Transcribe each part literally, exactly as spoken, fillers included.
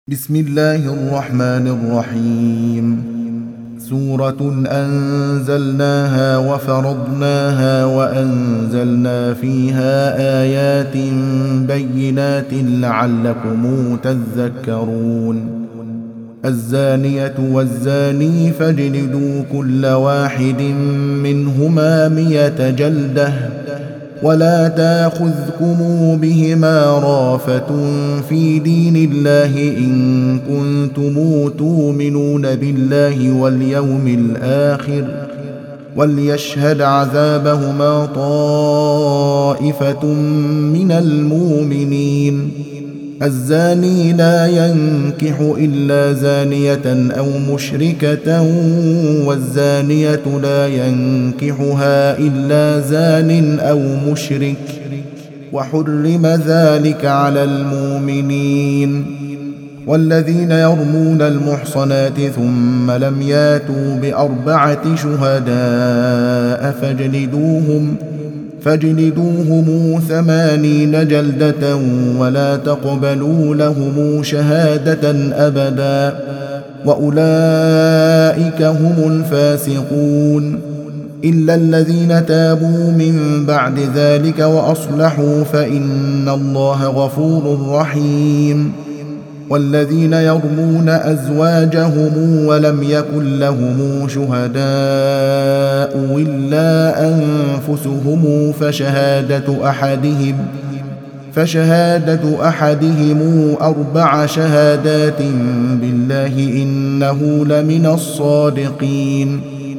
بسم الله الرحمن الرحيم. سورة أنزلناها وفرضناها وأنزلنا فيها آيات بينات لعلكم تذكرون. الزانية والزاني فاجلدوا كل واحد منهما مئة جلدة ولا تاخذكم بهما رافة في دين الله إن كنتم تؤمنون بالله واليوم الآخر وليشهد عذابهما طائفة من المؤمنين. الزاني لا ينكح إلا زانية أو مشركة والزانية لا ينكحها إلا زان أو مشرك وحرم ذلك على المؤمنين. والذين يرمون المحصنات ثم لم ياتوا بأربعة شهداء فاجلدوهم فاجلدوهم ثمانين جلدة ولا تقبلوا لهم شهادة أبدا وأولئك هم الفاسقون. إلا الذين تابوا من بعد ذلك وأصلحوا فإن الله غفور رحيم. والذين يرمون أزواجهم ولم يكن لهم شهداء إلا أنفسهم فشهادة أحدهم فشهادة أحدهم أربع شهادات بالله إنه لمن الصادقين.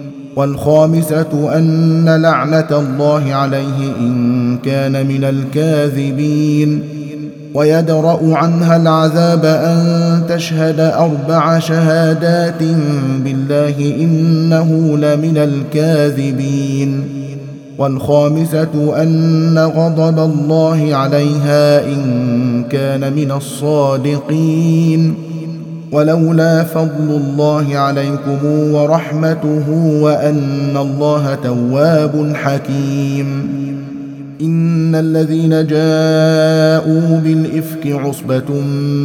والخامسة أن لعنة الله عليه إن كان من الكاذبين. ويدرأ عنها العذاب أن تشهد أربع شهادات بالله إنه لمن الكاذبين. والخامسة أن غضب الله عليها إن كان من الصادقين. ولولا فضل الله عليكم ورحمته وأن الله تواب حكيم. إن الذين جاءوا بالإفك عصبة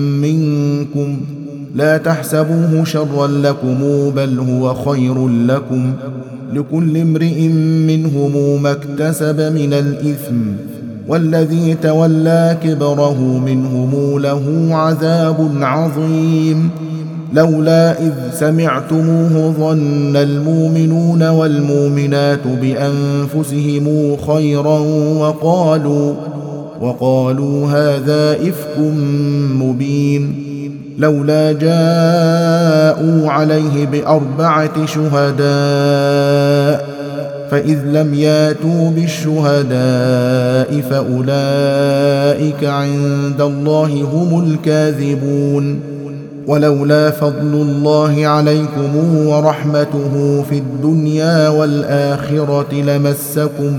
منكم لا تحسبوه شرا لكم بل هو خير لكم لكل امرئ منهم ما اكتسب من الإثم والذي تولى كبره منهم له عذاب عظيم. لولا إذ سمعتموه ظن المؤمنون والمؤمنات بأنفسهم خيرا وقالوا وقالوا هذا إفك مبين. لولا جاءوا عليه بأربعة شهداء فإذ لم ياتوا بالشهداء فأولئك عند الله هم الكاذبون. ولولا فضل الله عليكم ورحمته في الدنيا والآخرة لمسكم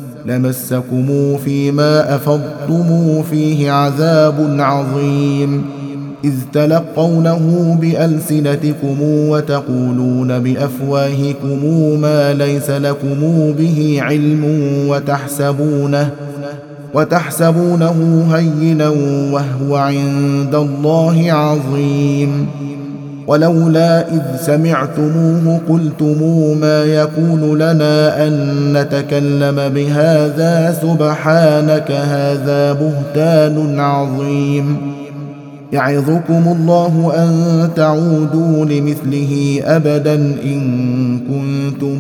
لمسكم فيما أفضتم فيه عذاب عظيم إذ تلقونه بألسنتكم وتقولون بأفواهكم ما ليس لكم به علم وتحسبونه وتحسبونه هينا وهو عند الله عظيم. ولولا إذ سمعتموه قلتم ما يكون لنا أن نتكلم بهذا سبحانك هذا بهتان عظيم. يعظكم الله أن تعودوا لمثله أبدا إن كنتم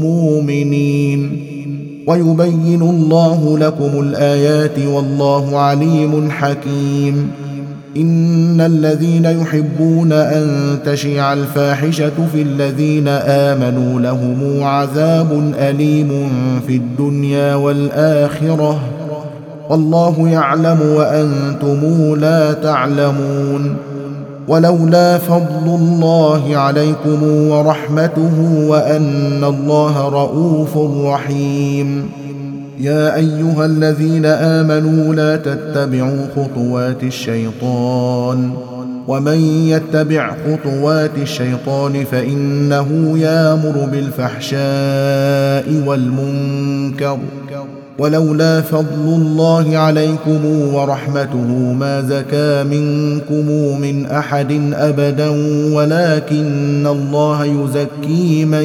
مؤمنين. ويبين الله لكم الآيات والله عليم حكيم. إن الذين يحبون أن تشيع الفاحشة في الذين آمنوا لهم عذاب أليم في الدنيا والآخرة والله يعلم وأنتم لا تعلمون. ولولا فضل الله عليكم ورحمته وأن الله رؤوف رحيم. يا أيها الذين آمنوا لا تتبعوا خطوات الشيطان ومن يتبع خطوات الشيطان فإنه يأمر بالفحشاء والمنكر ولولا فضل الله عليكم ورحمته ما زكى منكم من أحد أبدا ولكن الله يزكي من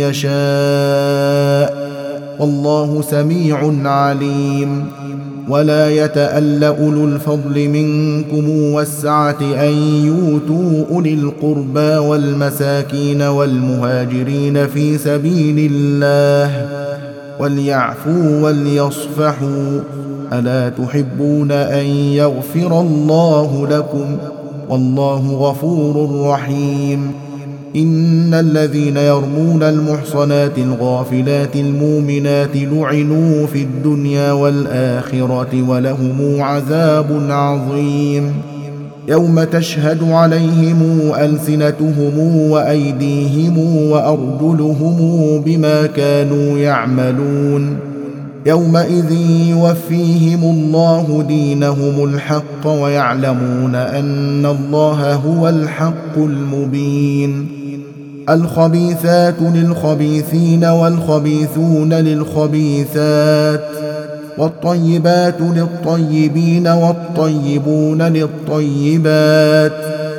يشاء والله سميع عليم. ولا يتأل أولو الفضل منكم والسعة أن يؤتوا أولي القربى والمساكين والمهاجرين في سبيل الله وليعفوا وليصفحوا ألا تحبون أن يغفر الله لكم والله غفور رحيم. إن الذين يرمون المحصنات الغافلات المؤمنات لعنوا في الدنيا والآخرة ولهم عذاب عظيم. يوم تشهد عليهم ألسنتهم وأيديهم وأرجلهم بما كانوا يعملون يومئذ يوفيهم الله دينهم الحق ويعلمون أن الله هو الحق المبين. الخبيثات للخبيثين والخبيثون للخبيثات والطيبات للطيبين والطيبون للطيبات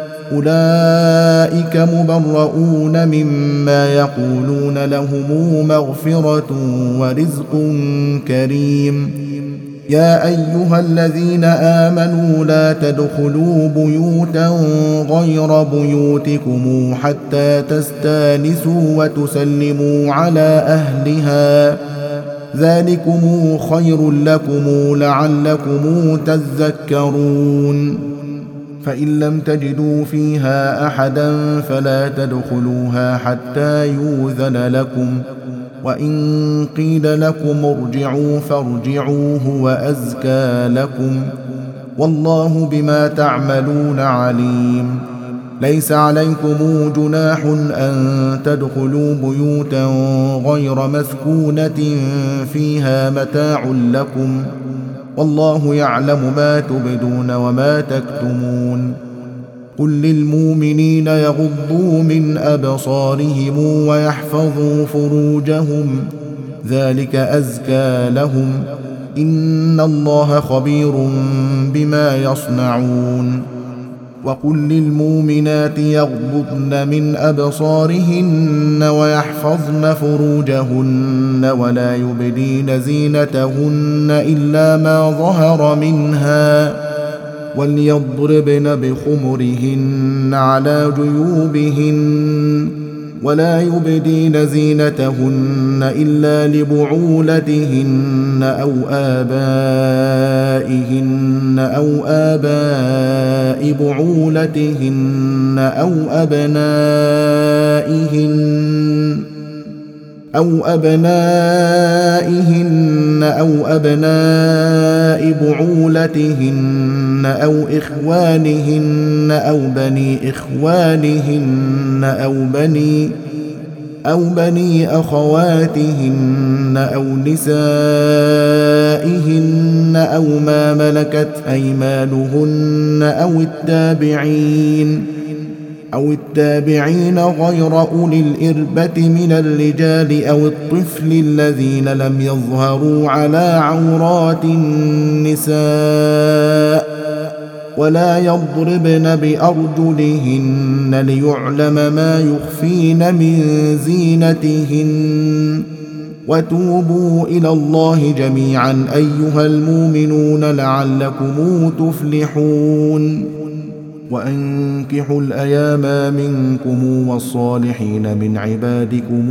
أولئك مبرؤون مما يقولون لهم مغفرة ورزق كريم. يا أيها الذين آمنوا لا تدخلوا بيوتا غير بيوتكم حتى تستانسوا وتسلموا على أهلها ذلكم خير لكم لعلكم تذكرون. فإن لم تجدوا فيها أحدا فلا تدخلوها حتى يؤذن لكم وإن قيل لكم ارجعوا فارجعوا هو أزكى لكم والله بما تعملون عليم. ليس عليكم جناح أن تدخلوا بيوتا غير مسكونة فيها متاع لكم والله يعلم ما تبدون وما تكتمون. قل للمؤمنين يغضوا من أبصارهم ويحفظوا فروجهم ذلك أزكى لهم إن الله خبير بما يصنعون. وقل للمؤمنات يغضضن من أبصارهن ويحفظن فروجهن ولا يبدين زينتهن إلا ما ظهر منها وليضربن بخمرهن على جيوبهن ولا يبدين زينتهن إلا لبعولتهن أو آبائهن أو آباء بعولتهن أو أبنائهن أو أبنائهن أو أبناء بعولتهن أو إخوانهن أو بني إخوانهن أو بني أو بني أخواتهن أو نسائهن أو ما ملكت أيمانهن أو التابعين أو التابعين غير أولي الإربة من الرجال أو الطفل الذين لم يظهروا على عورات النساء ولا يضربن بأرجلهن ليعلم ما يخفين من زينتهن وتوبوا إلى الله جميعا أيها المؤمنون لعلكم تفلحون. وأنكحوا الأيام منكم والصالحين من عبادكم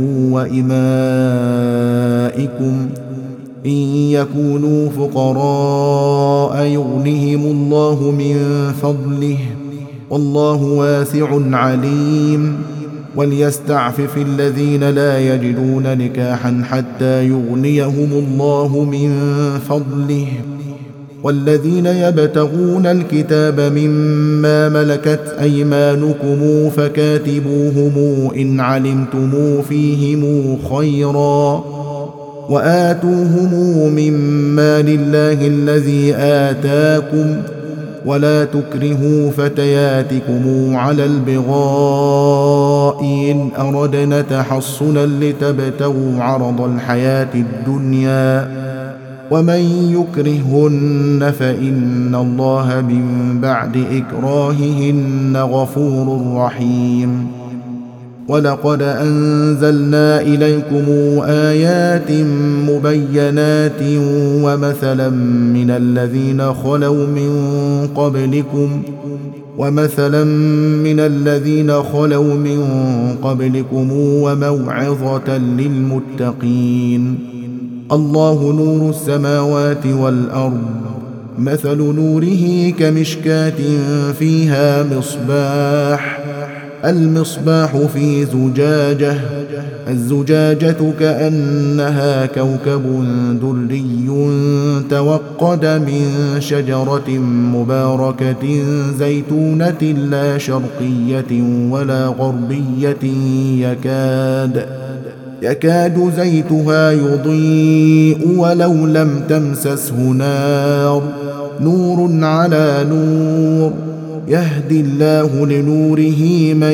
وإمائكم إن يكونوا فقراء يغنهم الله من فضله والله واسع عليم. وليستعفف الذين لا يجدون نكاحا حتى يغنيهم الله من فضله والذين يبتغون الكتاب مما ملكت أيمانكم فكاتبوهم إن علمتم فيهم خيرا وآتوهم مما لله الذي آتاكم ولا تكرهوا فتياتكم على البغاء إن أردنا تحصنا لتبتغوا عرض الحياة الدنيا ومن يكرههن فإن الله من بعد إكراههن غفور رحيم. ولقد أنزلنا إليكم آيات مبينات ومثلا من الذين خلوا من قبلكم ومثلا من الذين خلوا من قبلكم وموعظة للمتقين. الله نور السماوات والأرض، مثل نوره كمشكاة فيها مصباح، المصباح في زجاجة، الزجاجة كأنها كوكب دري توقد من شجرة مباركة زيتونة لا شرقية ولا غربية يكاد يكاد زيتها يضيء ولو لم تمسسه نار، نور على نور، يهدي الله لنوره من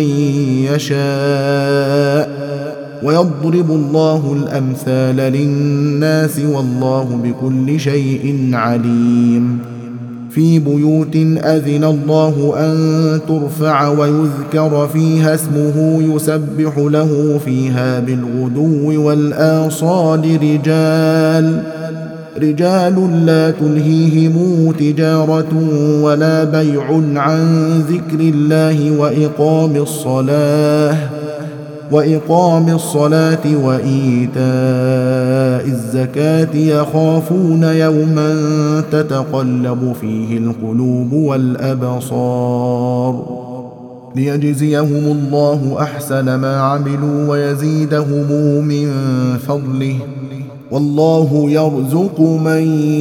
يشاء، ويضرب الله الأمثال للناس والله بكل شيء عليم. في بيوت أذن الله أن ترفع ويذكر فيها اسمه يسبح له فيها بالغدو والآصال رجال رجال لا تلهيهم تجارة ولا بيع عن ذكر الله وإقام الصلاة وإقام الصلاة وإيتاء الزكاة يخافون يوما تتقلب فيه القلوب والأبصار، ليجزيهم الله أحسن ما عملوا ويزيدهم من فضله، والله يرزق من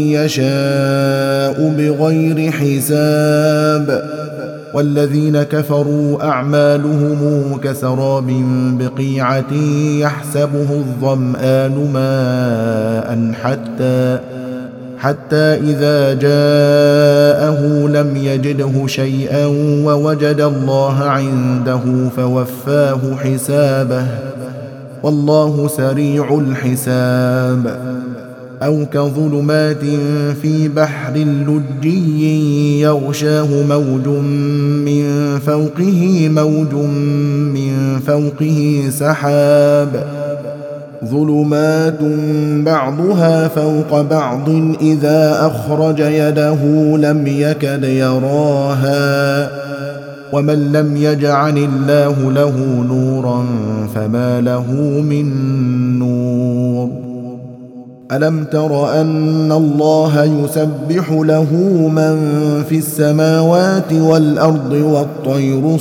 يشاء بغير حساب. والذين كفروا أعمالهم كسراب بقيعة يحسبه الظمآن ماء حتى حتى إذا جاءه لم يجده شيئا ووجد الله عنده فوفاه حسابه، والله سريع الحساب. أو كظلمات في بحر لجي يغشاه موج من فوقه موج من فوقه سحاب، ظلمات بعضها فوق بعض إذا أخرج يده لم يكد يراها، ومن لم يجعل الله له نورا فما له من نور. ألم تر أن الله يسبح له من في السماوات والأرض والطير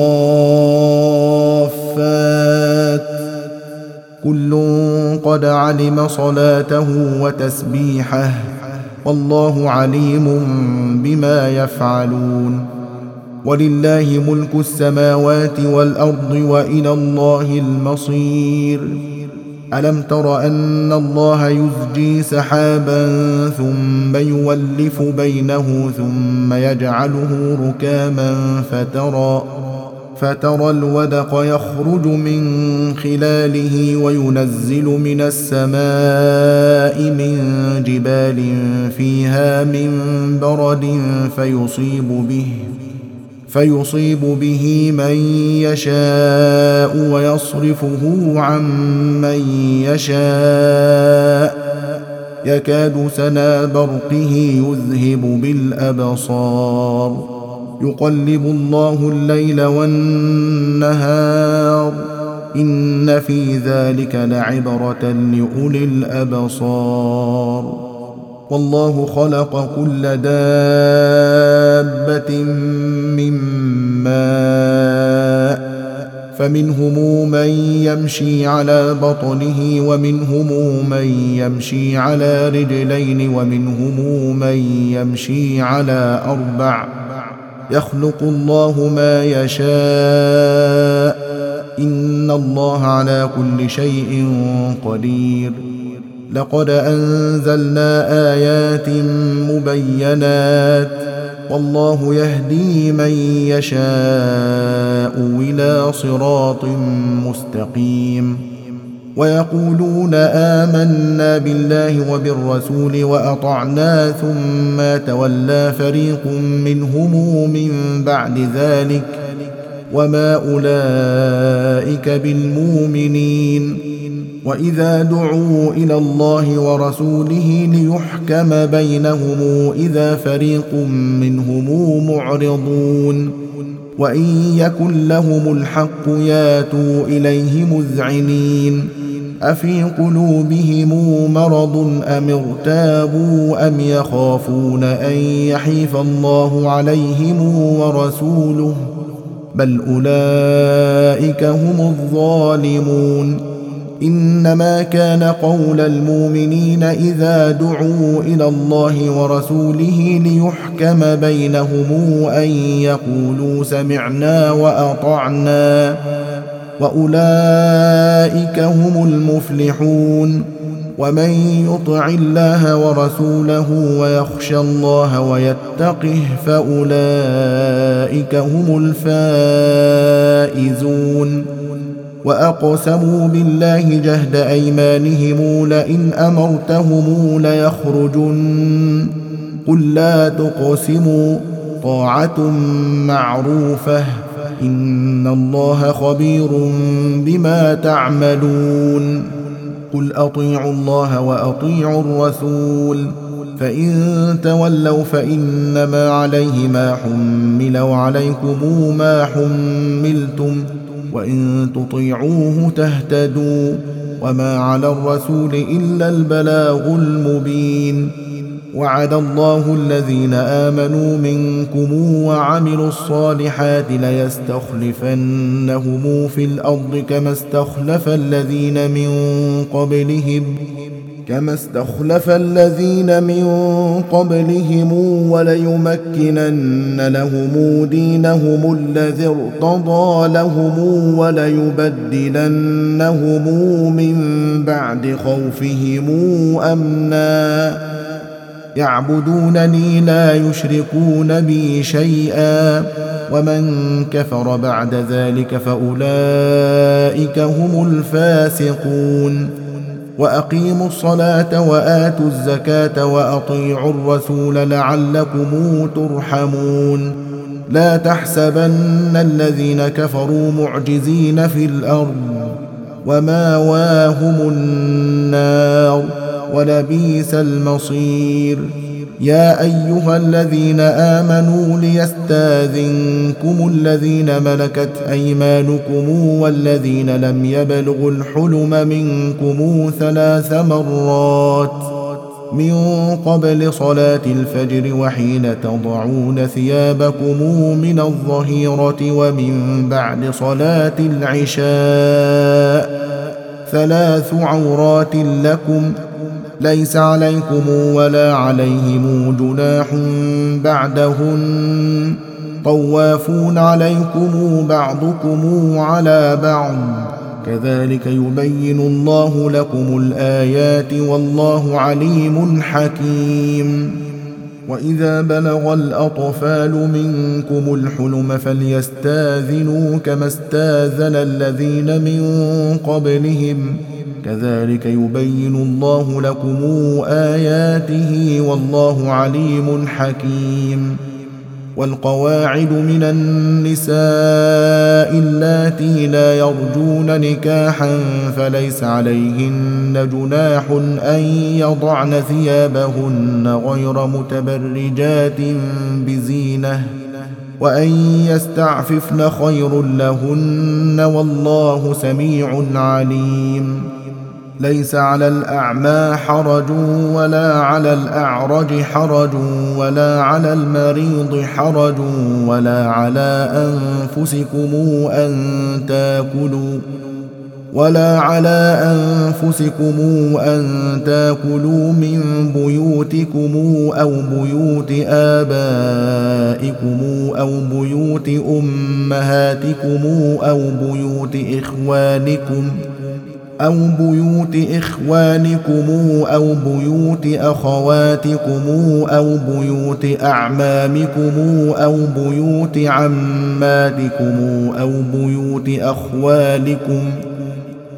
صافات، كل قد علم صلاته وتسبيحه، والله عليم بما يفعلون. ولله ملك السماوات والأرض وإلى الله المصير. ألم تر أن الله يزجي سحابا ثم يولف بينه ثم يجعله ركاما فترى فترى الودق يخرج من خلاله وينزل من السماء من جبال فيها من برد فيصيب به فيصيب به من يشاء ويصرفه عن من يشاء، يكاد سنا برقه يذهب بالأبصار، يقلب الله الليل والنهار، إن في ذلك لعبرة لأولي الأبصار. والله خلق كل دابة من ماء، فمنهم من يمشي على بطنه ومنهم من يمشي على رجلين ومنهم من يمشي على أربع، يخلق الله ما يشاء، إن الله على كل شيء قدير. لقد أنزلنا آيات مبينات، والله يهدي من يشاء إلى صراط مستقيم. ويقولون آمنا بالله وبالرسول وأطعنا ثم تولى فريق منهم من بعد ذلك وما أولئك بالمؤمنين. وإذا دعوا إلى الله ورسوله ليحكم بينهم إذا فريق منهم معرضون، وإن يكن لهم الحق ياتوا إليه مذعنين. أفي قلوبهم مرض أم ارتابوا أم يخافون أن يحيف الله عليهم ورسوله بل أولئك هم الظالمون. إنما كان قول المؤمنين إذا دعوا إلى الله ورسوله ليحكم بينهم أن يقولوا سمعنا وأطعنا وأولئك هم المفلحون. ومن يطع الله ورسوله ويخشى الله ويتقه فأولئك هم الفائزون. وأقسموا بالله جهد أيمانهم لئن أمرتهم ليخرجن قل لا تقسموا طاعة معروفة إن الله خبير بما تعملون. قل أطيعوا الله وأطيعوا الرسول فإن تولوا فإنما عليه ما حمل وعليكم ما حملتم وإن تطيعوه تهتدوا وما على الرسول إلا البلاغ المبين. وعد الله الذين آمنوا منكم وعملوا الصالحات ليستخلفنهم في الأرض كما استخلف الذين من قبلهم كما استخلف الذين من قبلهم وليمكنن لهم دينهم الذي ارتضى لهم وليبدلنهم من بعد خوفهم أمنا يعبدونني لا يشركون بي شيئا ومن كفر بعد ذلك فأولئك هم الفاسقون. وأقيموا الصلاة وآتوا الزكاة وأطيعوا الرسول لعلكم ترحمون. لا تحسبن الذين كفروا معجزين في الأرض وماواهم النار ولبئس المصير. يا أيها الذين آمنوا ليستاذنكم الذين ملكت أيمانكم والذين لم يبلغوا الحلم منكم ثلاث مرات من قبل صلاة الفجر وحين تضعون ثيابكم من الظهيرة ومن بعد صلاة العشاء ثلاث عورات لكم ليس عليكم ولا عليهم جناح بعدهن طوافون عليكم بعضكم على بعض كذلك يبين الله لكم الآيات والله عليم حكيم. وإذا بلغ الأطفال منكم الحلم فليستاذنوا كما استاذن الذين من قبلهم كذلك يبين الله لكم آياته والله عليم حكيم. والقواعد من النساء اللاتي لا يرجون نكاحا فليس عليهن جناح أن يضعن ثيابهن غير متبرجات بزينة وأن يستعففن خير لهن والله سميع عليم. ليس على الأعمى حرج ولا على الأعرج حرج ولا على المريض حرج ولا على أنفسكم أن تاكلوا ولا على أنفسكم أن تاكلوا من بيوتكم أو بيوت آبائكم أو بيوت أمهاتكم أو بيوت إخوانكم أو بيوت إخوانكم أو بيوت أخواتكم أو بيوت أعمامكم أو بيوت عماتكم أو بيوت أخوالكم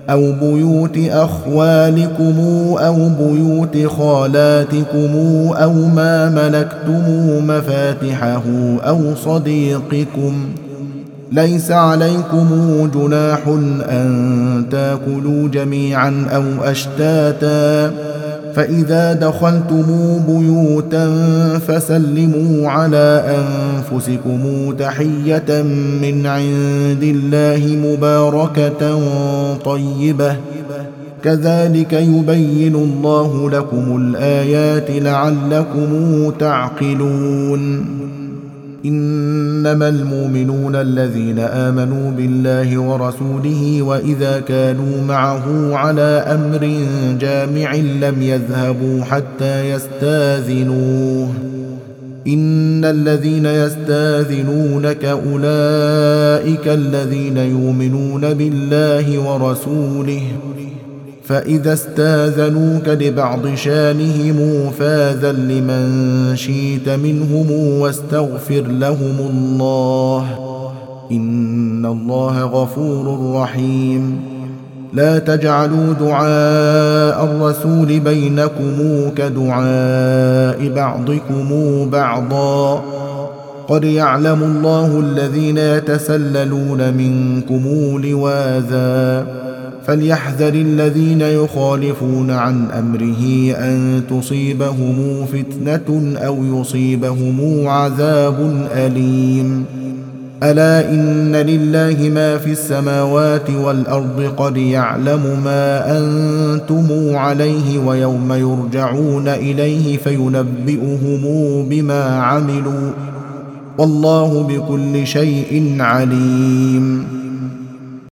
أو بيوت أخوالكم أو بيوت خالاتكم أو ما ملكتم مفاتحه أو صديقكم. ليس عليكم جناح أن تاكلوا جميعا أو أشتاتا، فإذا دخلتم بيوتا فسلموا على أنفسكم تحية من عند الله مباركة طيبة، كذلك يبين الله لكم الآيات لعلكم تعقلون. إنما المؤمنون الذين آمنوا بالله ورسوله وإذا كانوا معه على أمر جامع لم يذهبوا حتى يستاذنوه. إن الذين يستاذنونك أولئك الذين يؤمنون بالله ورسوله، فإذا استاذنوك لبعض شانهم فاذن لمن شئت منهم واستغفر لهم الله، إن الله غفور رحيم. لا تجعلوا دعاء الرسول بينكم كدعاء بعضكم بعضا، قد يعلم الله الذين يتسللون منكم لواذا، فليحذر الذين يخالفون عن أمره أن تصيبهم فتنة أو يصيبهم عذاب أليم. ألا إن لله ما في السماوات والأرض، قد يعلم ما أنتم عليه ويوم يرجعون إليه فينبئهم بما عملوا، والله بكل شيء عليم.